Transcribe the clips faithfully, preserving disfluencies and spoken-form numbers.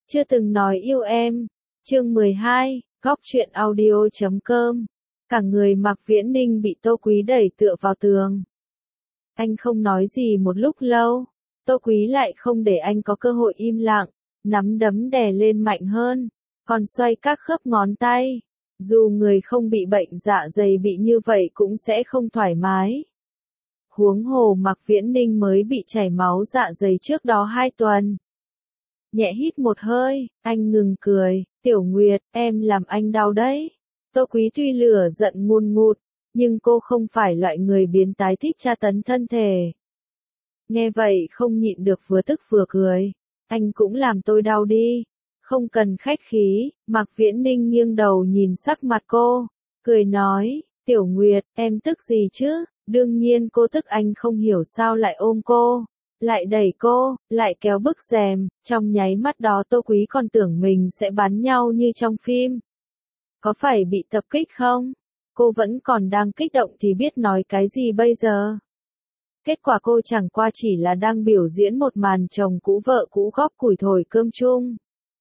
Chưa từng nói yêu em. Chương mười hai, góc truyện audio chấm com. Cả người Mạc Viễn Ninh bị Tô Quý đẩy tựa vào tường. Anh không nói gì một lúc lâu. Tô Quý lại không để anh có cơ hội im lặng, nắm đấm đè lên mạnh hơn, còn xoay các khớp ngón tay. Dù người không bị bệnh dạ dày bị như vậy cũng sẽ không thoải mái. Huống hồ Mạc Viễn Ninh mới bị chảy máu dạ dày trước đó hai tuần. Nhẹ hít một hơi, anh ngừng cười, Tiểu Nguyệt, em làm anh đau đấy. Tô Quý tuy lửa giận ngùn ngụt, nhưng cô không phải loại người biến tái thích tra tấn thân thể. Nghe vậy không nhịn được vừa tức vừa cười, anh cũng làm tôi đau đi. Không cần khách khí, Mạc Viễn Ninh nghiêng đầu nhìn sắc mặt cô, cười nói, Tiểu Nguyệt, em tức gì chứ? Đương nhiên cô tức, anh không hiểu sao lại ôm cô, lại đẩy cô, lại kéo bức rèm. Trong nháy mắt đó Tô Quý còn tưởng mình sẽ bắn nhau như trong phim. Có phải bị tập kích không? Cô vẫn còn đang kích động thì biết nói cái gì bây giờ. Kết quả cô chẳng qua chỉ là đang biểu diễn một màn chồng cũ vợ cũ góp củi thổi cơm chung.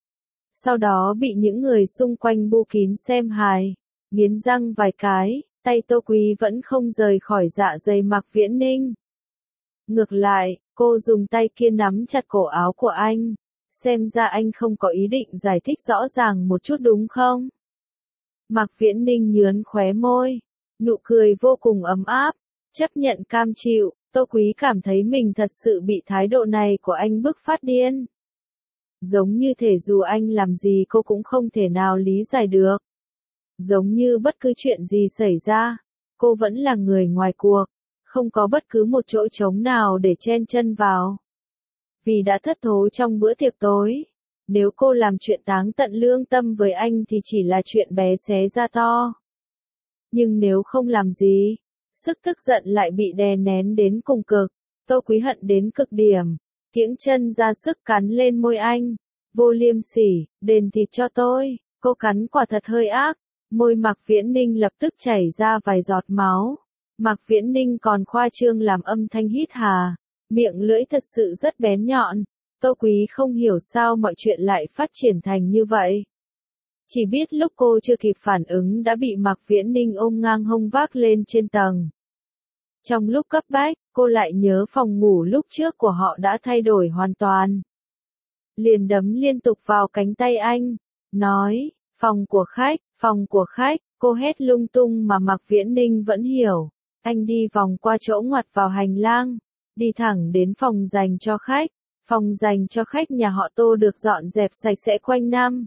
Sau đó bị những người xung quanh bu kín xem hài, nghiến răng vài cái, tay Tô Quý vẫn không rời khỏi dạ dày Mạc Viễn Ninh. Ngược lại, cô dùng tay kia nắm chặt cổ áo của anh, xem ra anh không có ý định giải thích rõ ràng một chút đúng không? Mạc Viễn Ninh nhướn khóe môi, nụ cười vô cùng ấm áp, chấp nhận cam chịu. Tô Quý cảm thấy mình thật sự bị thái độ này của anh bức phát điên. Giống như thể dù anh làm gì cô cũng không thể nào lý giải được. Giống như bất cứ chuyện gì xảy ra, cô vẫn là người ngoài cuộc, không có bất cứ một chỗ trống nào để chen chân vào. Vì đã thất thố trong bữa tiệc tối, nếu cô làm chuyện táng tận lương tâm với anh thì chỉ là chuyện bé xé ra to. Nhưng nếu không làm gì, sức tức giận lại bị đè nén đến cùng cực. Tô Quý hận đến cực điểm, kiễng chân ra sức cắn lên môi anh. Vô liêm sỉ, đền thịt cho tôi. Cô cắn quả thật hơi ác. Môi Mạc Viễn Ninh lập tức chảy ra vài giọt máu. Mạc Viễn Ninh còn khoa trương làm âm thanh hít hà, miệng lưỡi thật sự rất bén nhọn. Tô Quý không hiểu sao mọi chuyện lại phát triển thành như vậy. Chỉ biết lúc cô chưa kịp phản ứng đã bị Mạc Viễn Ninh ôm ngang hông vác lên trên tầng. Trong lúc cấp bách, cô lại nhớ phòng ngủ lúc trước của họ đã thay đổi hoàn toàn. Liền đấm liên tục vào cánh tay anh, nói, phòng của khách, phòng của khách. Cô hét lung tung mà Mạc Viễn Ninh vẫn hiểu. Anh đi vòng qua chỗ ngoặt vào hành lang, đi thẳng đến phòng dành cho khách. Phòng dành cho khách nhà họ Tô được dọn dẹp sạch sẽ quanh năm,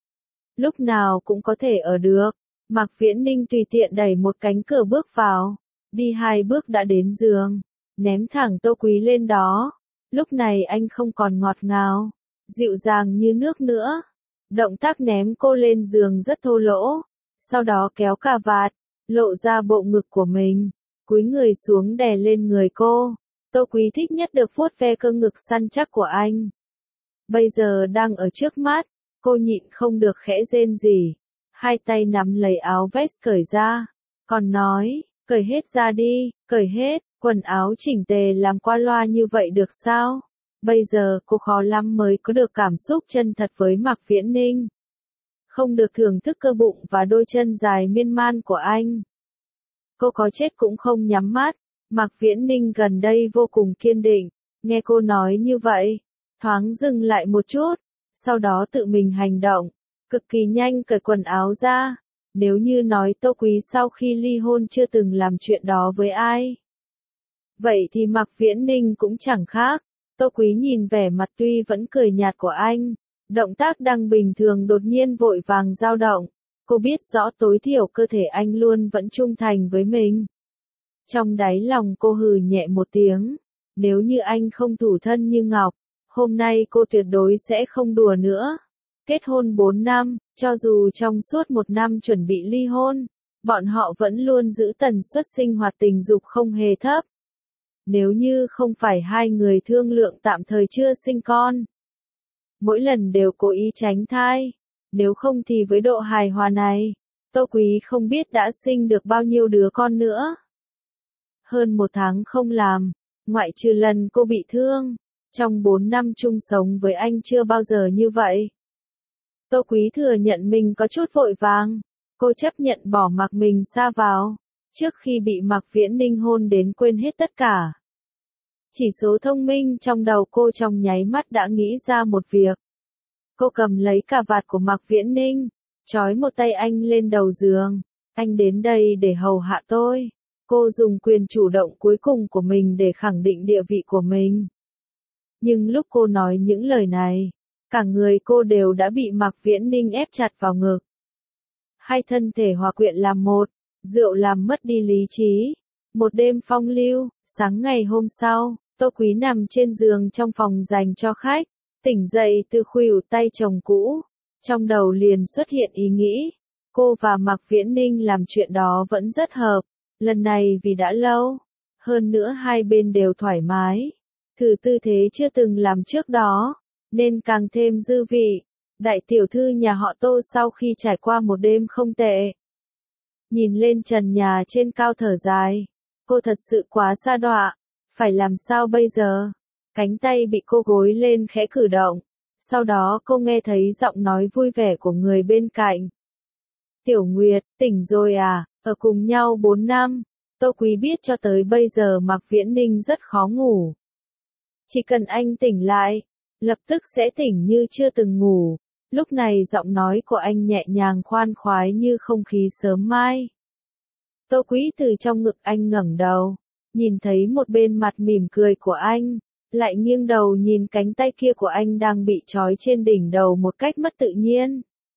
lúc nào cũng có thể ở được. Mạc Viễn Ninh tùy tiện đẩy một cánh cửa bước vào, đi hai bước đã đến giường, ném thẳng Tô Quý lên đó. Lúc này anh không còn ngọt ngào, dịu dàng như nước nữa. Động tác ném cô lên giường rất thô lỗ, sau đó kéo cà vạt, lộ ra bộ ngực của mình, cúi người xuống đè lên người cô. Tô Quý thích nhất được vuốt ve cơ ngực săn chắc của anh. Bây giờ đang ở trước mắt, cô nhịn không được khẽ rên rỉ, hai tay nắm lấy áo vest cởi ra, còn nói, cởi hết ra đi, cởi hết. Quần áo chỉnh tề làm qua loa như vậy được sao? Bây giờ cô khó lắm mới có được cảm xúc chân thật với Mạc Viễn Ninh. Không được thưởng thức cơ bụng và đôi chân dài miên man của anh. Cô có chết cũng không nhắm mắt. Mạc Viễn Ninh gần đây vô cùng kiên định, nghe cô nói như vậy, thoáng dừng lại một chút, sau đó tự mình hành động, cực kỳ nhanh cởi quần áo ra. Nếu như nói Tô Quý sau khi ly hôn chưa từng làm chuyện đó với ai, vậy thì Mạc Viễn Ninh cũng chẳng khác. Tô Quý nhìn vẻ mặt tuy vẫn cười nhạt của anh, động tác đang bình thường đột nhiên vội vàng dao động. Cô biết rõ tối thiểu cơ thể anh luôn vẫn trung thành với mình. Trong đáy lòng cô hừ nhẹ một tiếng, nếu như anh không thủ thân như ngọc, hôm nay cô tuyệt đối sẽ không đùa nữa. Kết hôn bốn năm, cho dù trong suốt một năm chuẩn bị ly hôn, bọn họ vẫn luôn giữ tần suất sinh hoạt tình dục không hề thấp. Nếu như không phải hai người thương lượng tạm thời chưa sinh con, mỗi lần đều cố ý tránh thai, nếu không thì với độ hài hòa này, Tô Quý không biết đã sinh được bao nhiêu đứa con nữa. Hơn một tháng không làm, ngoại trừ lần cô bị thương, trong bốn năm chung sống với anh chưa bao giờ như vậy. Tô Quý thừa nhận mình có chút vội vàng. Cô chấp nhận bỏ mặc mình sa vào. Trước khi bị Mạc Viễn Ninh hôn đến quên hết tất cả. Chỉ số thông minh trong đầu cô trong nháy mắt đã nghĩ ra một việc. Cô cầm lấy cà vạt của Mạc Viễn Ninh, trói một tay anh lên đầu giường. Anh đến đây để hầu hạ tôi. Cô dùng quyền chủ động cuối cùng của mình để khẳng định địa vị của mình. Nhưng lúc cô nói những lời này, cả người cô đều đã bị Mạc Viễn Ninh ép chặt vào ngực. Hai thân thể hòa quyện làm một, rượu làm mất đi lý trí. Một đêm phong lưu, sáng ngày hôm sau, Tô Quý nằm trên giường trong phòng dành cho khách, tỉnh dậy từ khuỷu tay chồng cũ. Trong đầu liền xuất hiện ý nghĩ, cô và Mạc Viễn Ninh làm chuyện đó vẫn rất hợp, lần này vì đã lâu. Hơn nữa hai bên đều thoải mái, thử tư thế chưa từng làm trước đó, nên càng thêm dư vị. Đại tiểu thư nhà họ Tô sau khi trải qua một đêm không tệ. Nhìn lên trần nhà trên cao thở dài. Cô thật sự quá sa đọa. Phải làm sao bây giờ? Cánh tay bị cô gối lên khẽ cử động. Sau đó cô nghe thấy giọng nói vui vẻ của người bên cạnh. Tiểu Nguyệt, tỉnh rồi à? Ở cùng nhau bốn năm. Tô Quý biết cho tới bây giờ Mạc Viễn Ninh rất khó ngủ. Chỉ cần anh tỉnh lại, lập tức sẽ tỉnh như chưa từng ngủ. Lúc này giọng nói của anh nhẹ nhàng khoan khoái như không khí sớm mai. Tô Quý từ trong ngực anh ngẩng đầu, nhìn thấy một bên mặt mỉm cười của anh, lại nghiêng đầu nhìn cánh tay kia của anh đang bị trói trên đỉnh đầu một cách mất tự nhiên.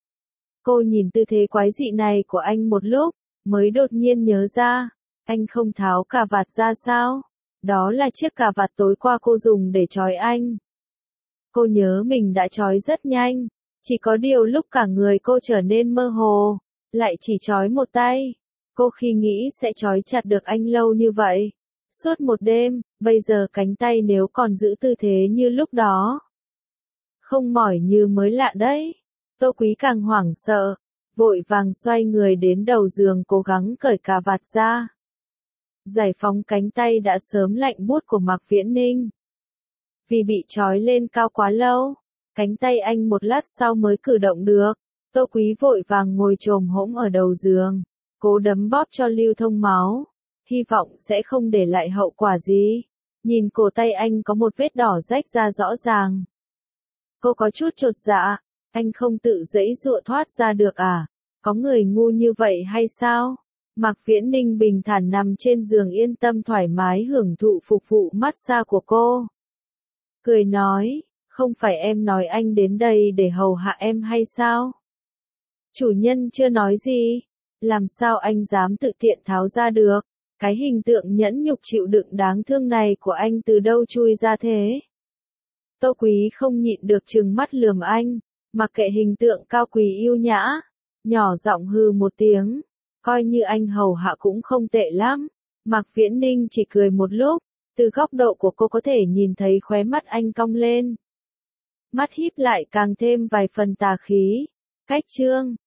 Cô nhìn tư thế quái dị này của anh một lúc, mới đột nhiên nhớ ra, anh không tháo cà vạt ra sao? Đó là chiếc cà vạt tối qua cô dùng để trói anh. Cô nhớ mình đã trói rất nhanh. Chỉ có điều lúc cả người cô trở nên mơ hồ, lại chỉ trói một tay. Cô khi nghĩ sẽ trói chặt được anh lâu như vậy. Suốt một đêm, bây giờ cánh tay nếu còn giữ tư thế như lúc đó. Không mỏi như mới lạ đấy. Tô Quý càng hoảng sợ, vội vàng xoay người đến đầu giường cố gắng cởi cà vạt ra. Giải phóng cánh tay đã sớm lạnh buốt của Mạc Viễn Ninh. Vì bị trói lên cao quá lâu. Cánh tay anh một lát sau mới cử động được. Tô Quý vội vàng ngồi chồm hỗn ở đầu giường, cố đấm bóp cho lưu thông máu, hy vọng sẽ không để lại hậu quả gì. Nhìn cổ tay anh có một vết đỏ rách ra rõ ràng. Cô có chút chột dạ, anh không tự giãy giụa thoát ra được à? Có người ngu như vậy hay sao? Mạc Viễn Ninh bình thản nằm trên giường yên tâm thoải mái hưởng thụ phục vụ massage của cô. Cười nói. Không phải em nói anh đến đây để hầu hạ em hay sao? Chủ nhân chưa nói gì. Làm sao anh dám tự tiện tháo ra được? Cái hình tượng nhẫn nhục chịu đựng đáng thương này của anh từ đâu chui ra thế? Tô Quý không nhịn được trừng mắt lườm anh, mặc kệ hình tượng cao quý yêu nhã. Nhỏ giọng hừ một tiếng. Coi như anh hầu hạ cũng không tệ lắm. Mạc Viễn Ninh chỉ cười một lúc. Từ góc độ của cô có thể nhìn thấy khóe mắt anh cong lên. Mắt híp lại càng thêm vài phần tà khí. Cách chương